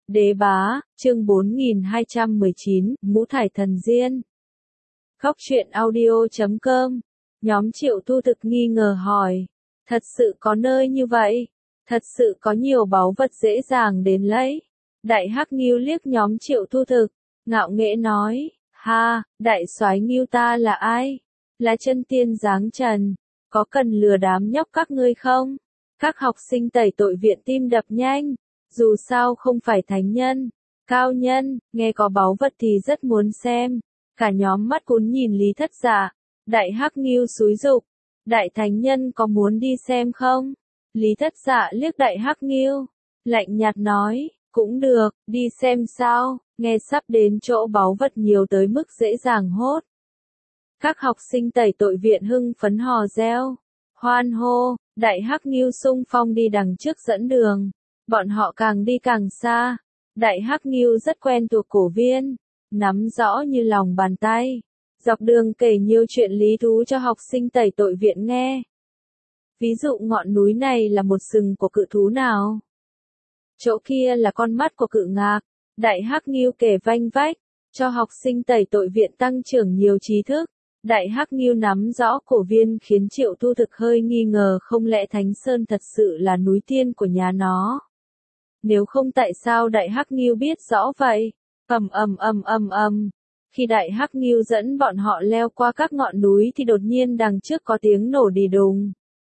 Đế bá, chương 4219, Ngũ Thải Thần Diên. Khóc truyện audio.com. Nhóm Triệu Thu Thực nghi ngờ hỏi. Thật sự có nơi như vậy? Thật sự có nhiều báu vật dễ dàng đến lấy? Đại Hắc Ngưu liếc nhóm Triệu Thu Thực, ngạo nghễ nói. Ha, đại soái Ngưu ta là ai? Là chân tiên giáng trần. Có cần lừa đám nhóc các ngươi không? Các học sinh tẩy tội viện tim đập nhanh. Dù sao không phải thánh nhân, cao nhân, nghe có báu vật thì rất muốn xem. Cả nhóm mắt cún nhìn Lý Thất Dạ. Đại Hắc Ngưu xúi giục. Đại thánh nhân có muốn đi xem không? Lý Thất Dạ liếc Đại Hắc Ngưu, lạnh nhạt nói, cũng được, đi xem sao, nghe sắp đến chỗ báu vật nhiều tới mức dễ dàng hốt. Các học sinh tẩy tội viện hưng phấn hò reo, hoan hô, Đại Hắc Ngưu xung phong đi đằng trước dẫn đường. Bọn họ càng đi càng xa. Đại Hắc Ngưu rất quen thuộc cổ viên, nắm rõ như lòng bàn tay. Dọc đường kể nhiều chuyện lý thú cho học sinh tẩy tội viện nghe. Ví dụ ngọn núi này là một sừng của cự thú nào? Chỗ kia là con mắt của cự ngạc. Đại Hắc Ngưu kể vanh vách, cho học sinh tẩy tội viện tăng trưởng nhiều trí thức. Đại Hắc Ngưu nắm rõ cổ viên khiến Triệu Thu Thực hơi nghi ngờ không lẽ Thánh Sơn thật sự là núi tiên của nhà nó. Nếu không tại sao Đại Hắc Ngưu biết rõ vậy? Khi Đại Hắc Ngưu dẫn bọn họ leo qua các ngọn núi thì đột nhiên đằng trước có tiếng nổ đì đùng.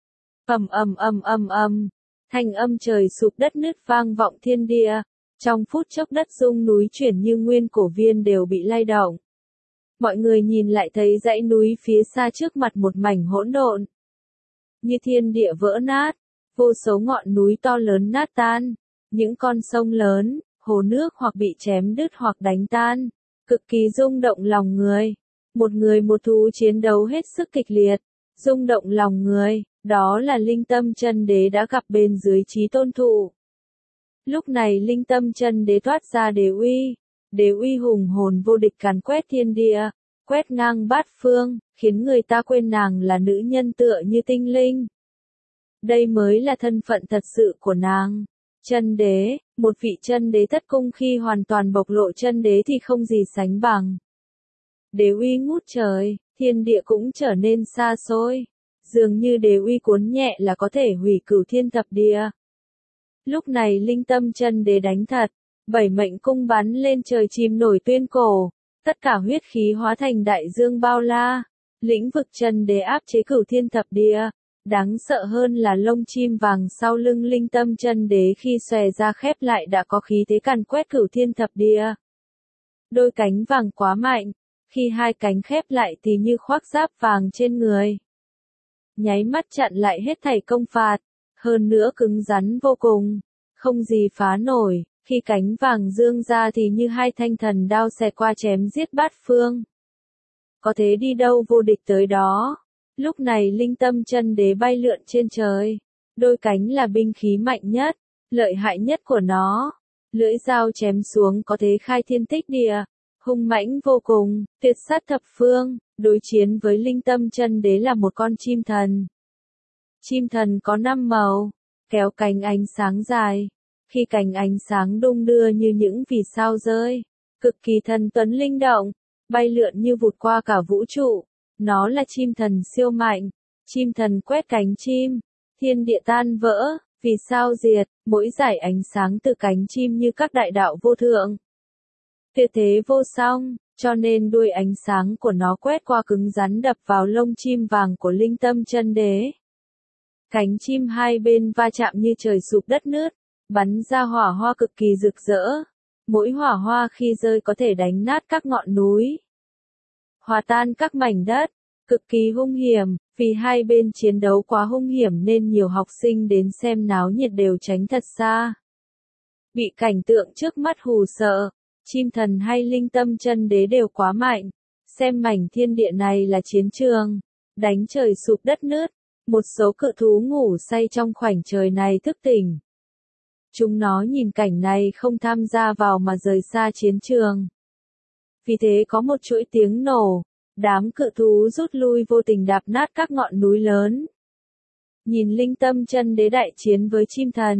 Thanh âm trời sụp đất nứt vang vọng thiên địa. Trong phút chốc đất rung núi chuyển như nguyên cổ viên đều bị lay động. Mọi người nhìn lại thấy dãy núi phía xa trước mặt một mảnh hỗn độn. Như thiên địa vỡ nát, vô số ngọn núi to lớn nát tan. Những con sông lớn, hồ nước hoặc bị chém đứt hoặc đánh tan, cực kỳ rung động lòng người. Một người một thú chiến đấu hết sức kịch liệt, rung động lòng người, đó là Linh Tâm Chân Đế đã gặp bên dưới Chí Tôn Thụ. Lúc này Linh Tâm Chân Đế toát ra đế uy hùng hồn vô địch càn quét thiên địa, quét ngang bát phương, khiến người ta quên nàng là nữ nhân tựa như tinh linh. Đây mới là thân phận thật sự của nàng. Chân đế, một vị chân đế thất cung khi hoàn toàn bộc lộ chân đế thì không gì sánh bằng. Đế uy ngút trời, thiên địa cũng trở nên xa xôi. Dường như đế uy cuốn nhẹ là có thể hủy cửu thiên thập địa. Lúc này Linh Tâm Chân Đế đánh thật, 7 mệnh cung bắn lên trời chìm nổi tuyên cổ. Tất cả huyết khí hóa thành đại dương bao la. Lĩnh vực chân đế áp chế cửu thiên thập địa. Đáng sợ hơn là lông chim vàng sau lưng Linh Tâm Chân Đế khi xòe ra khép lại đã có khí thế càn quét cửu thiên thập địa. Đôi cánh vàng quá mạnh, khi hai cánh khép lại thì như khoác giáp vàng trên người. Nháy mắt chặn lại hết thảy công phạt, hơn nữa cứng rắn vô cùng, không gì phá nổi, khi cánh vàng dương ra thì như hai thanh thần đao xẹt qua chém giết bát phương. Có thế đi đâu vô địch tới đó. Lúc này Linh Tâm Chân Đế bay lượn trên trời. Đôi cánh là binh khí mạnh nhất, lợi hại nhất của nó. Lưỡi dao chém xuống có thế khai thiên tích địa, hung mãnh vô cùng, tuyệt sát thập phương. Đối chiến với Linh Tâm Chân Đế là một con chim thần. Chim thần có 5 màu, kéo cánh ánh sáng dài. Khi cánh ánh sáng đung đưa như những vì sao rơi, cực kỳ thần tuấn linh động, bay lượn như vụt qua cả vũ trụ. Nó là chim thần siêu mạnh. Chim thần quét cánh chim, thiên địa tan vỡ, vì sao diệt, mỗi dải ánh sáng từ cánh chim như các đại đạo vô thượng. Tuyệt thế vô song, cho nên đuôi ánh sáng của nó quét qua cứng rắn đập vào lông chim vàng của Linh Tâm Chân Đế. Cánh chim hai bên va chạm như trời sụp đất nứt, bắn ra hỏa hoa cực kỳ rực rỡ. Mỗi hỏa hoa khi rơi có thể đánh nát các ngọn núi, hòa tan các mảnh đất, cực kỳ hung hiểm. Vì hai bên chiến đấu quá hung hiểm nên nhiều học sinh đến xem náo nhiệt đều tránh thật xa. Bị cảnh tượng trước mắt hù sợ, chim thần hay Linh Tâm Chân Đế đều quá mạnh. Xem mảnh thiên địa này là chiến trường, đánh trời sụp đất nứt. Một số cự thú ngủ say trong khoảnh trời này thức tỉnh. Chúng nó nhìn cảnh này không tham gia vào mà rời xa chiến trường. Vì thế có một chuỗi tiếng nổ, đám cự thú rút lui vô tình đạp nát các ngọn núi lớn. Nhìn Linh Tâm Chân Đế đại chiến với chim thần,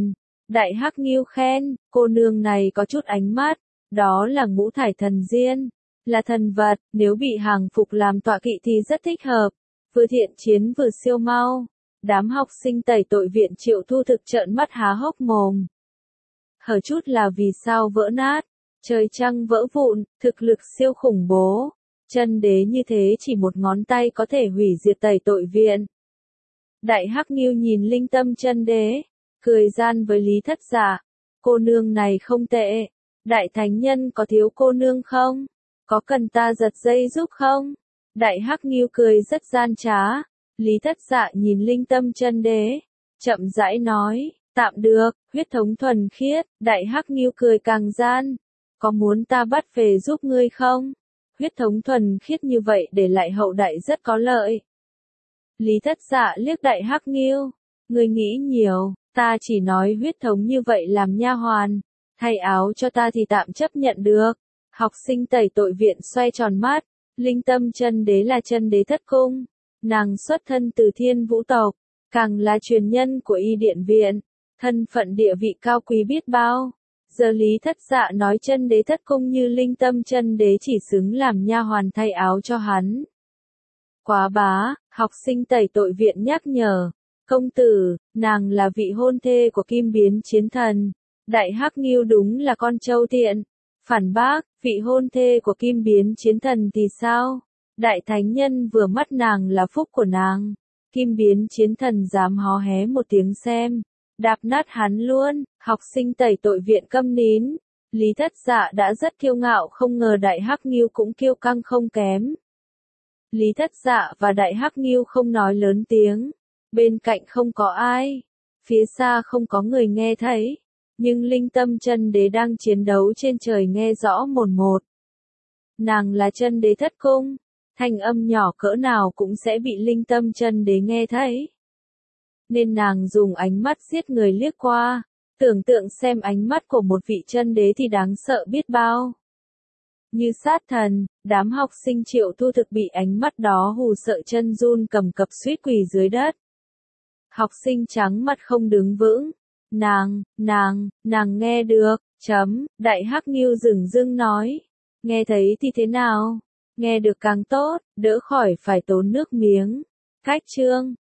Đại Hắc Ngưu khen, cô nương này có chút ánh mắt, đó là ngũ thải thần diên, là thần vật, nếu bị hàng phục làm tọa kỵ thì rất thích hợp, vừa thiện chiến vừa siêu mau. Đám học sinh tẩy tội viện Triệu Thu thực trợn mắt há hốc mồm. Hở chút là vì sao vỡ nát, trời trăng vỡ vụn, thực lực siêu khủng bố. Chân đế như thế chỉ một ngón tay có thể hủy diệt tẩy tội viện. Đại Hắc Ngưu nhìn Linh Tâm chân đế, cười gian với Lý Thất Dạ. Cô nương này không tệ. Đại thánh nhân có thiếu cô nương không? Có cần ta giật dây giúp không? Đại Hắc Ngưu cười rất gian trá. Lý Thất Dạ nhìn Linh Tâm chân đế, chậm rãi nói, tạm được, huyết thống thuần khiết. Đại Hắc Ngưu cười càng gian. Có muốn ta bắt về giúp ngươi không? Huyết thống thuần khiết như vậy để lại hậu đại rất có lợi. Lý Thất Dạ liếc Đại Hắc Ngưu, ngươi nghĩ nhiều, ta chỉ nói huyết thống như vậy làm nha hoàn, thay áo cho ta thì tạm chấp nhận được. Học sinh tẩy tội viện xoay tròn mắt, Linh Tâm chân đế là chân đế thất cung, nàng xuất thân từ Thiên Vũ tộc, càng là truyền nhân của Y Điện viện, thân phận địa vị cao quý biết bao. Giờ Lý Thất Dạ nói chân đế thất cung như Linh Tâm chân đế chỉ xứng làm nha hoàn thay áo cho hắn. Quá bá, học sinh tẩy tội viện nhắc nhở, công tử, nàng là vị hôn thê của Kim Biến Chiến Thần. Đại Hắc Ngưu đúng là con trâu tiện. Phản bác, vị hôn thê của Kim Biến Chiến Thần thì sao? Đại thánh nhân vừa mắt nàng là phúc của nàng. Kim Biến Chiến Thần dám hó hé một tiếng xem, đạp nát hắn luôn. Học sinh tẩy tội viện câm nín. Lý Thất Dạ đã rất kiêu ngạo, không ngờ Đại Hắc Ngưu cũng kiêu căng không kém. Lý Thất Dạ và Đại Hắc Ngưu không nói lớn tiếng. Bên cạnh không có ai. Phía xa không có người nghe thấy. Nhưng Linh Tâm chân đế đang chiến đấu trên trời nghe rõ mồn một. Nàng là chân đế thất cung. Thanh âm nhỏ cỡ nào cũng sẽ bị Linh Tâm chân đế nghe thấy. Nên nàng dùng ánh mắt giết người liếc qua. Tưởng tượng xem ánh mắt của một vị chân đế thì đáng sợ biết bao. Như sát thần, đám học sinh Triệu Thu thực bị ánh mắt đó hù sợ chân run cầm cập suýt quỳ dưới đất. Học sinh trắng mặt không đứng vững. Nàng nghe được, Đại Hắc Ngưu dửng dưng nói. Nghe thấy thì thế nào? Nghe được càng tốt, đỡ khỏi phải tốn nước miếng. Cách chương